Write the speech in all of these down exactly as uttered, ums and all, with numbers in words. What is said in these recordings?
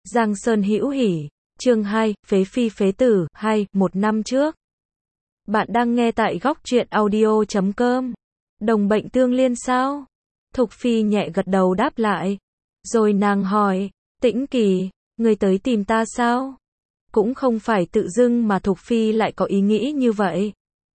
Giang Sơn hữu hỉ, chương hai, phế phi phế tử, hai, một năm trước. Bạn đang nghe tại góc truyện audio chấm com. Đồng bệnh tương liên sao? Thục Phi nhẹ gật đầu đáp lại. Rồi nàng hỏi, Tĩnh Kỳ, người tới tìm ta sao? Cũng không phải tự dưng mà Thục Phi lại có ý nghĩ như vậy.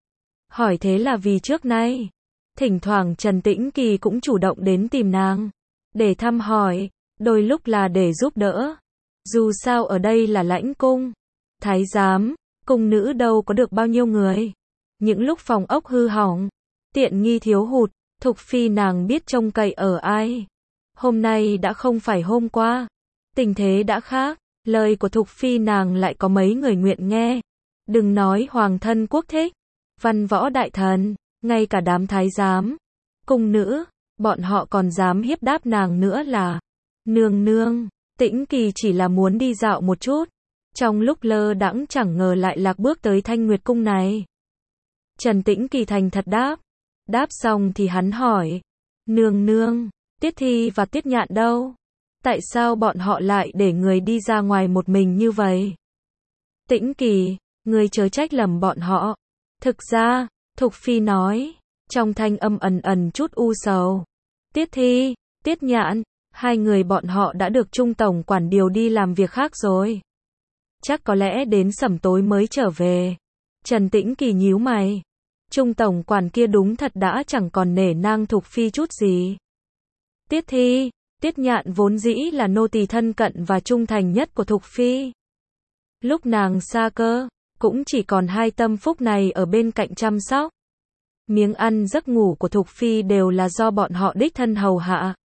Hỏi thế là vì trước nay, thỉnh thoảng Trần Tĩnh Kỳ cũng chủ động đến tìm nàng, để thăm hỏi, đôi lúc là để giúp đỡ. Dù sao ở đây là lãnh cung, thái giám, cung nữ đâu có được bao nhiêu người. Những lúc phòng ốc hư hỏng, tiện nghi thiếu hụt, Thục Phi nàng biết trông cậy ở ai. Hôm nay đã không phải hôm qua, tình thế đã khác, lời của Thục Phi nàng lại có mấy người nguyện nghe. Đừng nói hoàng thân quốc thích, văn võ đại thần, ngay cả đám thái giám, cung nữ, bọn họ còn dám hiếp đáp nàng nữa là, nương nương, Tĩnh Kỳ chỉ là muốn đi dạo một chút. Trong lúc lơ đãng chẳng ngờ lại lạc bước tới Thanh Nguyệt cung này. Trần Tĩnh Kỳ thành thật đáp. Đáp xong thì hắn hỏi, nương nương, Tiết Thi và Tiết Nhạn đâu? Tại sao bọn họ lại để người đi ra ngoài một mình như vậy? Tĩnh Kỳ, người chớ trách lầm bọn họ. Thực ra, Thục Phi nói, trong thanh âm ẩn ẩn chút u sầu. Tiết Thi, Tiết Nhạn, hai người bọn họ đã được Trung tổng quản điều đi làm việc khác rồi. Chắc có lẽ đến sẩm tối mới trở về. Trần Tĩnh Kỳ nhíu mày. Trung tổng quản kia đúng thật đã chẳng còn nể nang Thục Phi chút gì. Tiết Thi, Tiết Nhạn vốn dĩ là nô tỳ thân cận và trung thành nhất của Thục Phi. Lúc nàng xa cơ, cũng chỉ còn hai tâm phúc này ở bên cạnh chăm sóc. Miếng ăn giấc ngủ của Thục Phi đều là do bọn họ đích thân hầu hạ.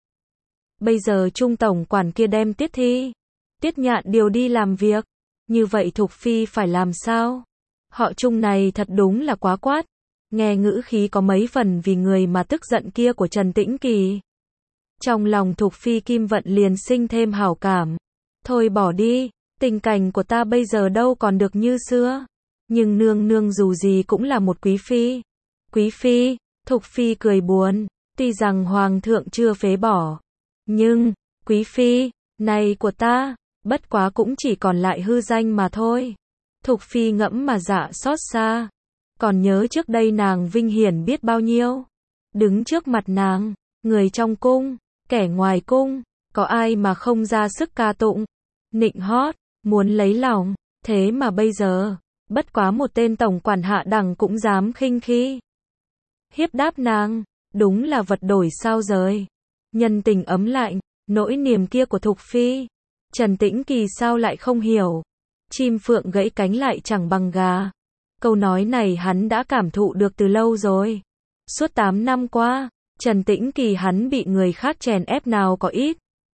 Bây giờ Trung tổng quản kia đem Tiết Thi, Tiết Nhạn điều đi làm việc. Như vậy Thục Phi phải làm sao? Họ Trung này thật đúng là quá quát. Nghe ngữ khí có mấy phần vì người mà tức giận kia của Trần Tĩnh Kỳ. Trong lòng Thục Phi Kim Vận liền sinh thêm hảo cảm. Thôi bỏ đi, tình cảnh của ta bây giờ đâu còn được như xưa. Nhưng nương nương dù gì cũng là một quý phi. Quý phi, Thục Phi cười buồn, tuy rằng hoàng thượng chưa phế bỏ. Nhưng, quý phi, này của ta, bất quá cũng chỉ còn lại hư danh mà thôi. Thục Phi ngẫm mà dạ xót xa. Còn nhớ trước đây nàng vinh hiển biết bao nhiêu. Đứng trước mặt nàng, người trong cung, kẻ ngoài cung, có ai mà không ra sức ca tụng, nịnh hót, muốn lấy lòng. Thế mà bây giờ, bất quá một tên tổng quản hạ đẳng cũng dám khinh khi hiếp đáp nàng, đúng là vật đổi sao rời. Nhân tình ấm lạnh, nỗi niềm kia của Thục Phi, Trần Tĩnh Kỳ sao lại không hiểu. Chim phượng gãy cánh lại chẳng bằng gà. Câu nói này hắn đã cảm thụ được từ lâu rồi. Suốt tám năm qua, Trần Tĩnh Kỳ hắn bị người khác chèn ép nào có ít.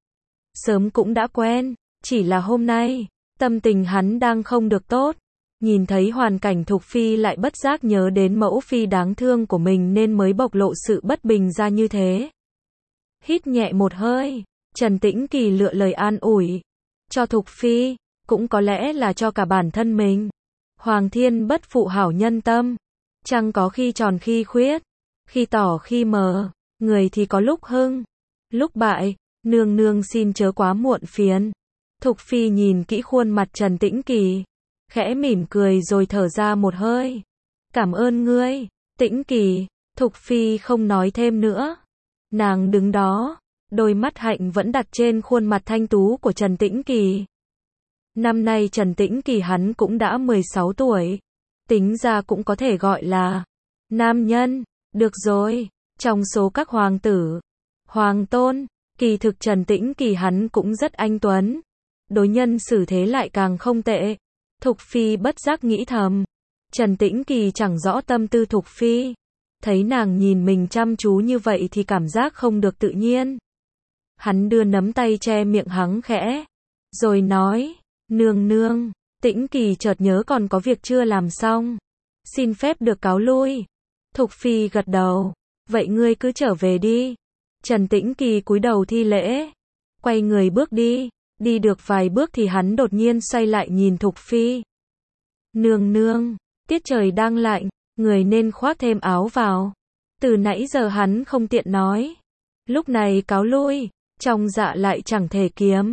Sớm cũng đã quen, chỉ là hôm nay, tâm tình hắn đang không được tốt. Nhìn thấy hoàn cảnh Thục Phi lại bất giác nhớ đến mẫu phi đáng thương của mình nên mới bộc lộ sự bất bình ra như thế. Hít nhẹ một hơi, Trần Tĩnh Kỳ lựa lời an ủi. Cho Thục Phi, cũng có lẽ là cho cả bản thân mình. Hoàng thiên bất phụ hảo nhân tâm. Trăng có khi tròn khi khuyết, khi tỏ khi mờ, người thì có lúc hưng, lúc bại, nương nương xin chớ quá muộn phiền. Thục Phi nhìn kỹ khuôn mặt Trần Tĩnh Kỳ, khẽ mỉm cười rồi thở ra một hơi. Cảm ơn ngươi, Tĩnh Kỳ. Thục Phi không nói thêm nữa. Nàng đứng đó, đôi mắt hạnh vẫn đặt trên khuôn mặt thanh tú của Trần Tĩnh Kỳ. Năm nay Trần Tĩnh Kỳ hắn cũng đã mười sáu tuổi. Tính ra cũng có thể gọi là nam nhân. Được rồi, trong số các hoàng tử, hoàng tôn, kỳ thực Trần Tĩnh Kỳ hắn cũng rất anh tuấn. Đối nhân xử thế lại càng không tệ. Thục Phi bất giác nghĩ thầm. Trần Tĩnh Kỳ chẳng rõ tâm tư Thục Phi. Thấy nàng nhìn mình chăm chú như vậy thì cảm giác không được tự nhiên. Hắn đưa nắm tay che miệng hắng khẽ. Rồi nói, nương nương, Tĩnh Kỳ chợt nhớ còn có việc chưa làm xong. Xin phép được cáo lui. Thục Phi gật đầu. Vậy ngươi cứ trở về đi. Trần Tĩnh Kỳ cúi đầu thi lễ. Quay người bước đi. Đi được vài bước thì hắn đột nhiên xoay lại nhìn Thục Phi. Nương nương, tiết trời đang lạnh, người nên khoác thêm áo vào. Từ nãy giờ hắn không tiện nói. Lúc này cáo lui, trong dạ lại chẳng thể kiềm.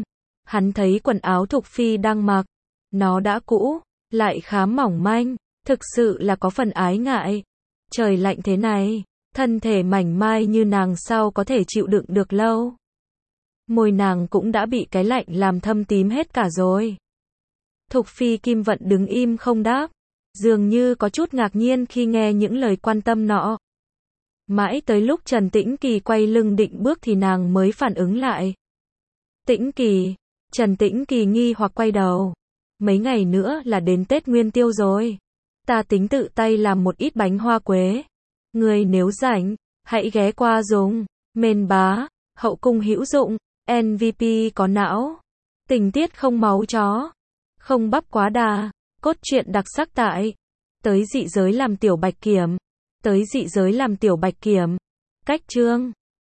Hắn thấy quần áo Thục Phi đang mặc, nó đã cũ, lại khá mỏng manh, thực sự là có phần ái ngại. Trời lạnh thế này, thân thể mảnh mai như nàng sao có thể chịu đựng được lâu. Môi nàng cũng đã bị cái lạnh làm thâm tím hết cả rồi. Thục Phi Kim Vận đứng im không đáp, dường như có chút ngạc nhiên khi nghe những lời quan tâm nọ. Mãi tới lúc Trần Tĩnh Kỳ quay lưng định bước thì nàng mới phản ứng lại. Tĩnh Kỳ, Trần Tĩnh Kỳ nghi hoặc quay đầu. Mấy ngày nữa là đến Tết Nguyên Tiêu rồi. Ta tính tự tay làm một ít bánh hoa quế. Người nếu rảnh, hãy ghé qua dùng. Mên bá, hậu cung hữu dụng, em vê pê có não. Tình tiết không máu chó, không bắp quá đà, cốt truyện đặc sắc tại. Tới dị giới làm tiểu bạch kiểm. Tới dị giới làm tiểu bạch kiểm. Cách chương